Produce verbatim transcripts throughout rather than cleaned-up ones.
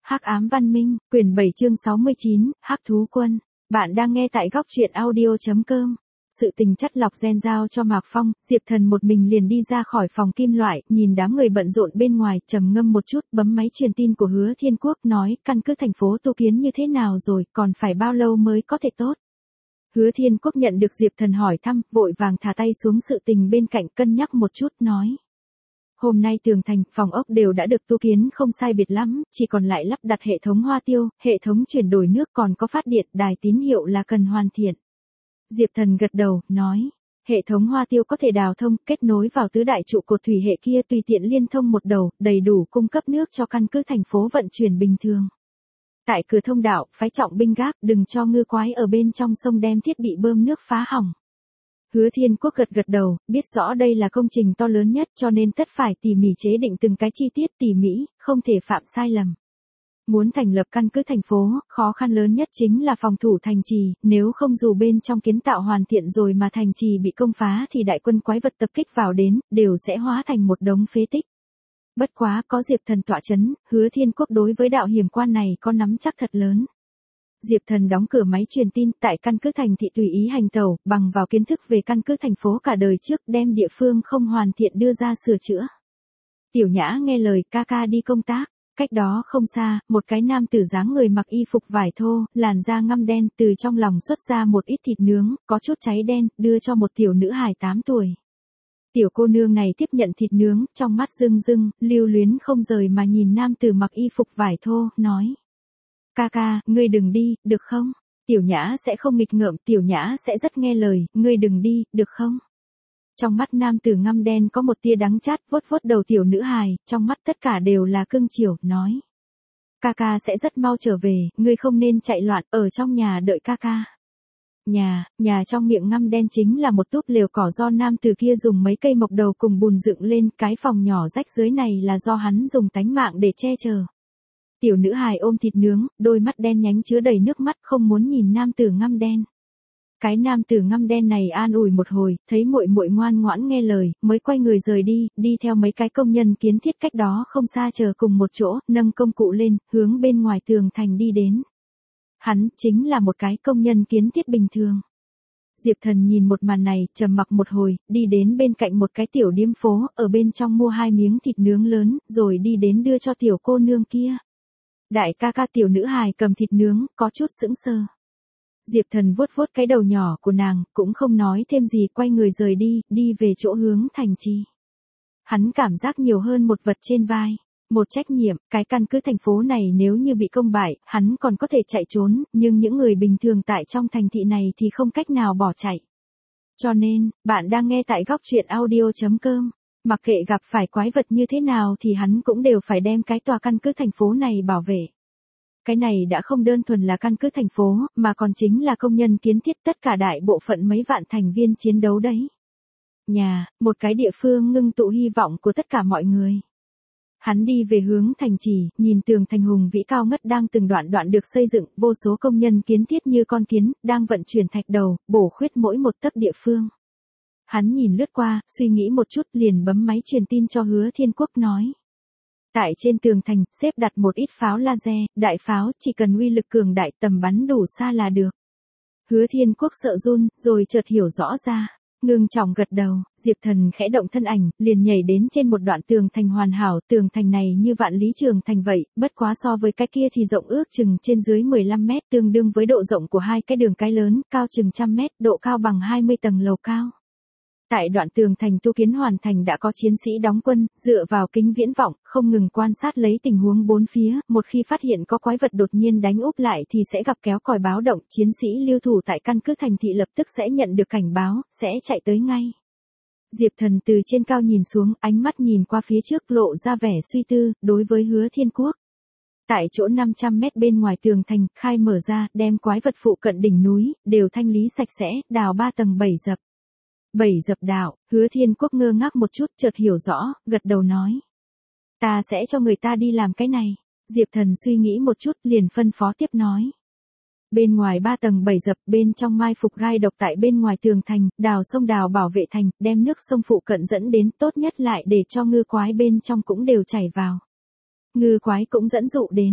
Hắc ám văn minh, quyển bảy chương sáu mươi chín, Hắc thú quân. Bạn đang nghe tại góc truyện audio chấm com. Sự tình chất lọc gen giao cho Mạc Phong, Diệp Thần một mình liền đi ra khỏi phòng kim loại, nhìn đám người bận rộn bên ngoài, trầm ngâm một chút, bấm máy truyền tin của Hứa Thiên Quốc, nói, căn cứ thành phố tu kiến như thế nào rồi, còn phải bao lâu mới có thể tốt. Hứa Thiên Quốc nhận được Diệp Thần hỏi thăm, vội vàng thả tay xuống sự tình bên cạnh, cân nhắc một chút, nói. Hôm nay tường thành, phòng ốc đều đã được tu kiến không sai biệt lắm, chỉ còn lại lắp đặt hệ thống hoa tiêu, hệ thống chuyển đổi nước, còn có phát điện, đài tín hiệu là cần hoàn thiện. Diệp Thần gật đầu, nói, hệ thống hoa tiêu có thể đào thông, kết nối vào tứ đại trụ cột thủy hệ kia, tùy tiện liên thông một đầu, đầy đủ cung cấp nước cho căn cứ thành phố vận chuyển bình thường. Tại cửa thông đạo, phái trọng binh gác, đừng cho ngư quái ở bên trong sông đem thiết bị bơm nước phá hỏng. Hứa Thiên Quốc gật gật đầu, biết rõ đây là công trình to lớn nhất, cho nên tất phải tỉ mỉ chế định từng cái chi tiết tỉ mỉ, không thể phạm sai lầm. Muốn thành lập căn cứ thành phố, khó khăn lớn nhất chính là phòng thủ thành trì, nếu không dù bên trong kiến tạo hoàn thiện rồi mà thành trì bị công phá thì đại quân quái vật tập kích vào đến, đều sẽ hóa thành một đống phế tích. Bất quá có Diệp Thần tọa chấn, Hứa Thiên Quốc đối với đạo hiểm quan này có nắm chắc thật lớn. Diệp Thần đóng cửa máy truyền tin, tại căn cứ thành thị tùy ý hành tẩu, bằng vào kiến thức về căn cứ thành phố cả đời trước, đem địa phương không hoàn thiện đưa ra sửa chữa. Tiểu Nhã nghe lời, ca ca đi công tác. Cách đó không xa, một cái nam tử dáng người mặc y phục vải thô, làn da ngăm đen, từ trong lòng xuất ra một ít thịt nướng, có chút cháy đen, đưa cho một tiểu nữ hài tám tuổi. Tiểu cô nương này tiếp nhận thịt nướng, trong mắt rưng rưng, lưu luyến không rời mà nhìn nam tử mặc y phục vải thô, nói. Ca ca, ngươi đừng đi, được không? Tiểu Nhã sẽ không nghịch ngợm, Tiểu Nhã sẽ rất nghe lời, ngươi đừng đi, được không? Trong mắt nam tử ngăm đen có một tia đắng chát, vuốt vuốt đầu tiểu nữ hài, trong mắt tất cả đều là cưng chiều, nói. Ca ca sẽ rất mau trở về, ngươi không nên chạy loạn, ở trong nhà đợi ca ca. Nhà, nhà trong miệng ngăm đen chính là một túp lều cỏ do nam tử kia dùng mấy cây mộc đầu cùng bùn dựng lên, cái phòng nhỏ rách dưới này là do hắn dùng tánh mạng để che chở. Tiểu nữ hài ôm thịt nướng, đôi mắt đen nhánh chứa đầy nước mắt, không muốn nhìn nam tử ngăm đen. Cái nam tử ngăm đen này an ủi một hồi, thấy muội muội ngoan ngoãn nghe lời, mới quay người rời đi, đi theo mấy cái công nhân kiến thiết cách đó không xa chờ cùng một chỗ, nâng công cụ lên, hướng bên ngoài tường thành đi đến. Hắn chính là một cái công nhân kiến thiết bình thường. Diệp Thần nhìn một màn này, trầm mặc một hồi, đi đến bên cạnh một cái tiểu điếm phố, ở bên trong mua hai miếng thịt nướng lớn, rồi đi đến đưa cho tiểu cô nương kia. Đại ca ca tiểu nữ hài cầm thịt nướng, có chút sững sờ. Diệp Thần vuốt vuốt cái đầu nhỏ của nàng, cũng không nói thêm gì, quay người rời đi, đi về chỗ hướng thành trì. Hắn cảm giác nhiều hơn một vật trên vai, một trách nhiệm, cái căn cứ thành phố này nếu như bị công bại, hắn còn có thể chạy trốn, nhưng những người bình thường tại trong thành thị này thì không cách nào bỏ chạy. Cho nên, bạn đang nghe tại góc truyện audio chấm com. Mặc kệ gặp phải quái vật như thế nào thì hắn cũng đều phải đem cái tòa căn cứ thành phố này bảo vệ. Cái này đã không đơn thuần là căn cứ thành phố, mà còn chính là công nhân kiến thiết, tất cả đại bộ phận mấy vạn thành viên chiến đấu đấy. Nhà, một cái địa phương ngưng tụ hy vọng của tất cả mọi người. Hắn đi về hướng thành trì, nhìn tường thành hùng vĩ cao ngất đang từng đoạn đoạn được xây dựng, vô số công nhân kiến thiết như con kiến, đang vận chuyển thạch đầu, bổ khuyết mỗi một tấc địa phương. Hắn nhìn lướt qua, suy nghĩ một chút, liền bấm máy truyền tin cho Hứa Thiên Quốc, nói. Tại trên tường thành, xếp đặt một ít pháo laser, đại pháo, chỉ cần uy lực cường đại, tầm bắn đủ xa là được. Hứa Thiên Quốc sợ run, rồi chợt hiểu rõ ra. Ngưng trọng gật đầu, Diệp Thần khẽ động thân ảnh, liền nhảy đến trên một đoạn tường thành hoàn hảo, tường thành này như vạn lý trường thành vậy, bất quá so với cái kia thì rộng ước chừng trên dưới mười lăm mét, tương đương với độ rộng của hai cái đường cái lớn, cao chừng trăm mét, độ cao bằng hai mươi tầng lầu cao. Tại đoạn tường thành tu kiến hoàn thành đã có chiến sĩ đóng quân, dựa vào kính viễn vọng, không ngừng quan sát lấy tình huống bốn phía, một khi phát hiện có quái vật đột nhiên đánh úp lại thì sẽ gặp kéo còi báo động, chiến sĩ lưu thủ tại căn cứ thành thị lập tức sẽ nhận được cảnh báo, sẽ chạy tới ngay. Diệp Thần từ trên cao nhìn xuống, ánh mắt nhìn qua phía trước lộ ra vẻ suy tư, đối với Hứa Thiên Quốc. Tại chỗ năm trăm mét bên ngoài tường thành, khai mở ra, đem quái vật phụ cận đỉnh núi, đều thanh lý sạch sẽ, đào ba tầng bảy dập. Bảy dập đạo, Hứa Thiên Quốc ngơ ngác một chút, chợt hiểu rõ, gật đầu nói. Ta sẽ cho người ta đi làm cái này. Diệp Thần suy nghĩ một chút, liền phân phó tiếp nói. Bên ngoài ba tầng bảy dập, bên trong mai phục gai độc tại bên ngoài tường thành, đào sông đào bảo vệ thành, đem nước sông phụ cận dẫn đến, tốt nhất lại để cho ngư quái bên trong cũng đều chảy vào. Ngư quái cũng dẫn dụ đến.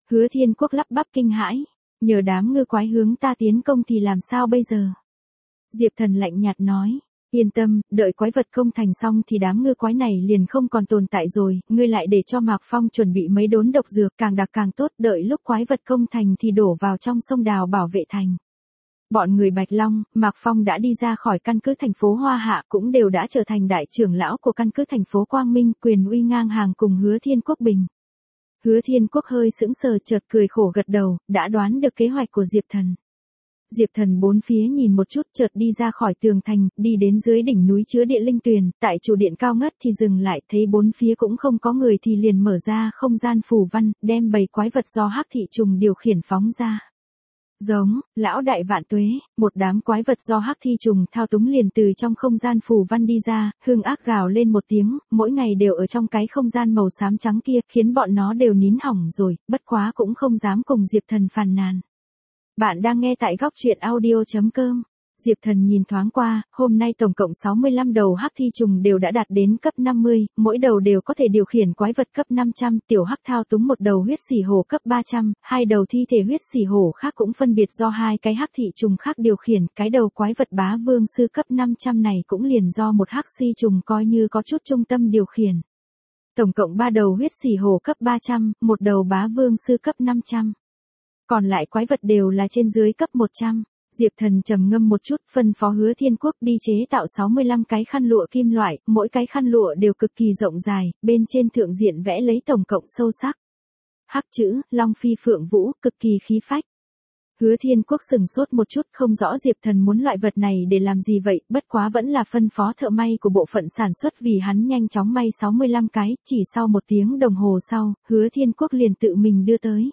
Hứa Thiên Quốc lắp bắp kinh hãi, nhờ đám ngư quái hướng ta tiến công thì làm sao bây giờ? Diệp Thần lạnh nhạt nói, yên tâm, đợi quái vật công thành xong thì đám ngư quái này liền không còn tồn tại rồi, ngươi lại để cho Mạc Phong chuẩn bị mấy đốn độc dược càng đặc càng tốt, đợi lúc quái vật công thành thì đổ vào trong sông đào bảo vệ thành. Bọn người Bạch Long, Mạc Phong đã đi ra khỏi căn cứ thành phố Hoa Hạ cũng đều đã trở thành đại trưởng lão của căn cứ thành phố Quang Minh, quyền uy ngang hàng cùng Hứa Thiên Quốc Bình. Hứa Thiên Quốc hơi sững sờ chợt cười khổ gật đầu, đã đoán được kế hoạch của Diệp Thần. Diệp Thần bốn phía nhìn một chút chợt đi ra khỏi tường thành, đi đến dưới đỉnh núi chứa địa linh tuyền, tại trụ điện cao ngất thì dừng lại, thấy bốn phía cũng không có người thì liền mở ra không gian phù văn, đem bầy quái vật do Hắc Thị Trùng điều khiển phóng ra. Giống, lão đại vạn tuế, một đám quái vật do Hắc Thi Trùng thao túng liền từ trong không gian phù văn đi ra, hung ác gào lên một tiếng, mỗi ngày đều ở trong cái không gian màu xám trắng kia, khiến bọn nó đều nín hỏng rồi, bất quá cũng không dám cùng Diệp Thần phàn nàn. Bạn đang nghe tại góc truyện audio chấm com. Diệp Thần nhìn thoáng qua, hôm nay tổng cộng sáu mươi lăm đầu Hắc Thi Trùng đều đã đạt đến cấp năm mươi, mỗi đầu đều có thể điều khiển quái vật cấp năm trăm, tiểu Hắc thao túng một đầu huyết xỉ hổ cấp ba trăm, hai đầu thi thể huyết xỉ hổ khác cũng phân biệt do hai cái Hắc Thị Trùng khác điều khiển, cái đầu quái vật bá vương sư cấp năm trăm này cũng liền do một Hắc Xi Trùng coi như có chút trung tâm điều khiển. Tổng cộng ba đầu huyết xỉ hổ cấp ba trăm, một đầu bá vương sư cấp năm trăm. Còn lại quái vật đều là trên dưới cấp một trăm. Diệp Thần trầm ngâm một chút, phân phó Hứa Thiên Quốc đi chế tạo sáu mươi lăm cái khăn lụa kim loại, mỗi cái khăn lụa đều cực kỳ rộng dài, bên trên thượng diện vẽ lấy tổng cộng sâu sắc. Hắc chữ, Long Phi Phượng Vũ, cực kỳ khí phách. Hứa Thiên Quốc sừng sốt một chút, không rõ Diệp Thần muốn loại vật này để làm gì vậy, bất quá vẫn là phân phó thợ may của bộ phận sản xuất vì hắn nhanh chóng may sáu mươi lăm cái, chỉ sau một tiếng đồng hồ sau, Hứa Thiên Quốc liền tự mình đưa tới.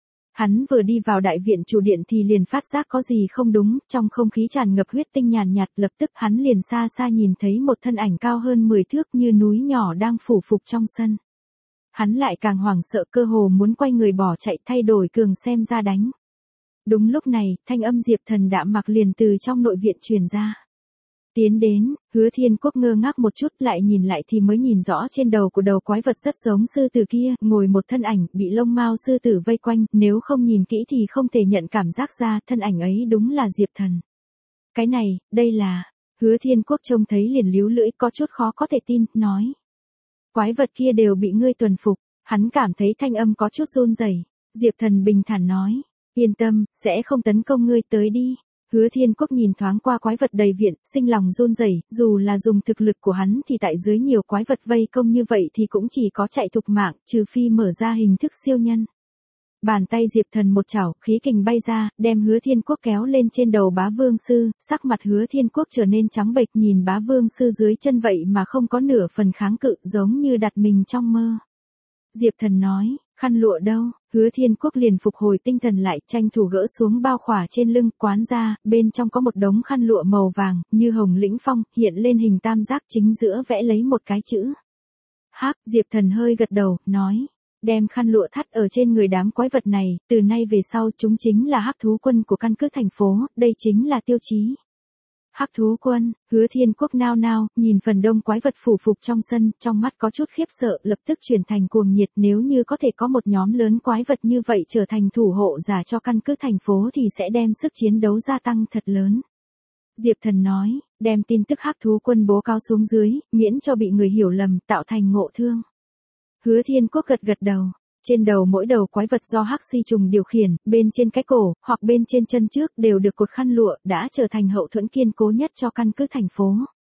Hắn vừa đi vào đại viện chủ điện thì liền phát giác có gì không đúng, trong không khí tràn ngập huyết tinh nhàn nhạt, lập tức hắn liền xa xa nhìn thấy một thân ảnh cao hơn mười thước như núi nhỏ đang phủ phục trong sân. Hắn lại càng hoảng sợ cơ hồ muốn quay người bỏ chạy thay đổi cường xem ra đánh. Đúng lúc này, thanh âm Diệp Thần đạm mặc liền từ trong nội viện truyền ra. Tiến đến, Hứa Thiên Quốc ngơ ngác một chút lại nhìn lại thì mới nhìn rõ trên đầu của đầu quái vật rất giống sư tử kia, ngồi một thân ảnh, bị lông mao sư tử vây quanh, nếu không nhìn kỹ thì không thể nhận cảm giác ra, thân ảnh ấy đúng là Diệp Thần. Cái này, đây là, Hứa Thiên Quốc trông thấy liền líu lưỡi có chút khó có thể tin, nói. Quái vật kia đều bị ngươi tuần phục, hắn cảm thấy thanh âm có chút run rẩy. Diệp Thần bình thản nói, yên tâm, sẽ không tấn công ngươi, tới đi. Hứa Thiên Quốc nhìn thoáng qua quái vật đầy viện, sinh lòng run rẩy, dù là dùng thực lực của hắn thì tại dưới nhiều quái vật vây công như vậy thì cũng chỉ có chạy thục mạng, trừ phi mở ra hình thức siêu nhân. Bàn tay Diệp Thần một chảo, khí kình bay ra, đem Hứa Thiên Quốc kéo lên trên đầu bá vương sư, sắc mặt Hứa Thiên Quốc trở nên trắng bệch, nhìn bá vương sư dưới chân vậy mà không có nửa phần kháng cự, giống như đặt mình trong mơ. Diệp Thần nói, khăn lụa đâu? Hứa Thiên Quốc liền phục hồi tinh thần lại, tranh thủ gỡ xuống bao khỏa trên lưng, quán ra, bên trong có một đống khăn lụa màu vàng, như hồng lĩnh phong, hiện lên hình tam giác, chính giữa vẽ lấy một cái chữ. Hắc, Diệp Thần hơi gật đầu, nói, đem khăn lụa thắt ở trên người đám quái vật này, từ nay về sau chúng chính là Hắc thú quân của căn cứ thành phố, đây chính là tiêu chí. Hắc thú quân, Hứa Thiên Quốc nao nao, nhìn phần đông quái vật phủ phục trong sân, trong mắt có chút khiếp sợ, lập tức chuyển thành cuồng nhiệt, nếu như có thể có một nhóm lớn quái vật như vậy trở thành thủ hộ giả cho căn cứ thành phố thì sẽ đem sức chiến đấu gia tăng thật lớn. Diệp Thần nói, đem tin tức Hắc thú quân bố cáo xuống dưới, miễn cho bị người hiểu lầm, tạo thành ngộ thương. Hứa Thiên Quốc gật gật đầu. Trên đầu mỗi đầu quái vật do Hắc Xi Trùng điều khiển, bên trên cái cổ, hoặc bên trên chân trước đều được cột khăn lụa, đã trở thành hậu thuẫn kiên cố nhất cho căn cứ thành phố.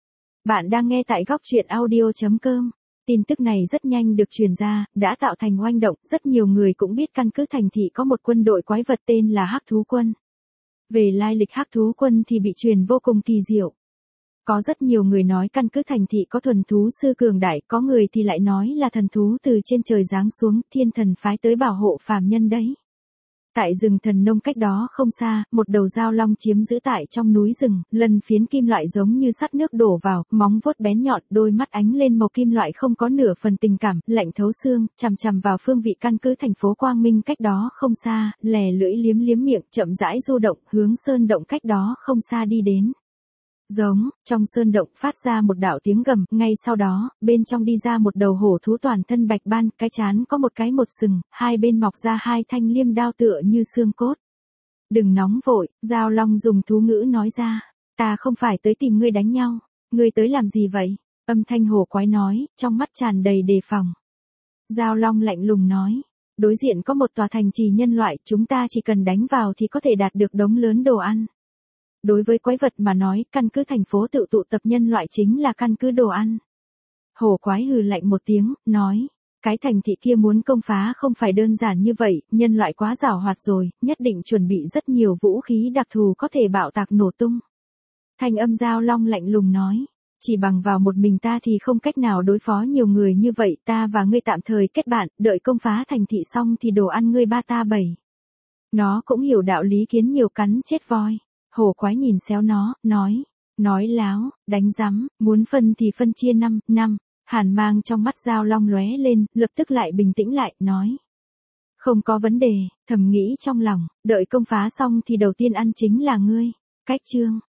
Bạn đang nghe tại góc truyện audio chấm com. Tin tức này rất nhanh được truyền ra, đã tạo thành oanh động, rất nhiều người cũng biết căn cứ thành thị có một quân đội quái vật tên là Hắc thú quân. Về lai lịch Hắc thú quân thì bị truyền vô cùng kỳ diệu. Có rất nhiều người nói căn cứ thành thị có thuần thú sư cường đại, có người thì lại nói là thần thú từ trên trời giáng xuống, thiên thần phái tới bảo hộ phàm nhân đấy. Tại rừng Thần Nông cách đó không xa, một đầu dao long chiếm giữ tại trong núi rừng, lần phiến kim loại giống như sắt nước đổ vào, móng vuốt bén nhọn, đôi mắt ánh lên màu kim loại không có nửa phần tình cảm, lạnh thấu xương, chằm chằm vào phương vị căn cứ thành phố Quang Minh cách đó không xa, lè lưỡi liếm liếm miệng, chậm rãi du động, hướng sơn động cách đó không xa đi đến. Giống, trong sơn động phát ra một đạo tiếng gầm, ngay sau đó, bên trong đi ra một đầu hổ thú toàn thân bạch ban, cái trán có một cái một sừng, hai bên mọc ra hai thanh liêm đao tựa như xương cốt. Đừng nóng vội, Giao Long dùng thú ngữ nói ra, ta không phải tới tìm ngươi đánh nhau, ngươi tới làm gì vậy? Âm thanh hổ quái nói, trong mắt tràn đầy đề phòng. Giao Long lạnh lùng nói, đối diện có một tòa thành trì nhân loại, chúng ta chỉ cần đánh vào thì có thể đạt được đống lớn đồ ăn. Đối với quái vật mà nói, căn cứ thành phố tự tụ tập nhân loại chính là căn cứ đồ ăn. Hổ quái hừ lạnh một tiếng, nói, cái thành thị kia muốn công phá không phải đơn giản như vậy, nhân loại quá giàu hoạt rồi, nhất định chuẩn bị rất nhiều vũ khí đặc thù có thể bạo tạc nổ tung. Thanh âm Giao Long lạnh lùng nói, chỉ bằng vào một mình ta thì không cách nào đối phó nhiều người như vậy, ta và ngươi tạm thời kết bạn, đợi công phá thành thị xong thì đồ ăn ngươi ba ta bảy. Nó cũng hiểu đạo lý kiến nhiều cắn chết voi. Hổ quái nhìn xéo nó, nói, nói láo, đánh rắm, muốn phân thì phân chia năm, năm, hàn mang trong mắt Giao Long lóe lên, lập tức lại bình tĩnh lại, nói. Không có vấn đề, thầm nghĩ trong lòng, đợi công phá xong thì đầu tiên ăn chính là ngươi. Cách chương.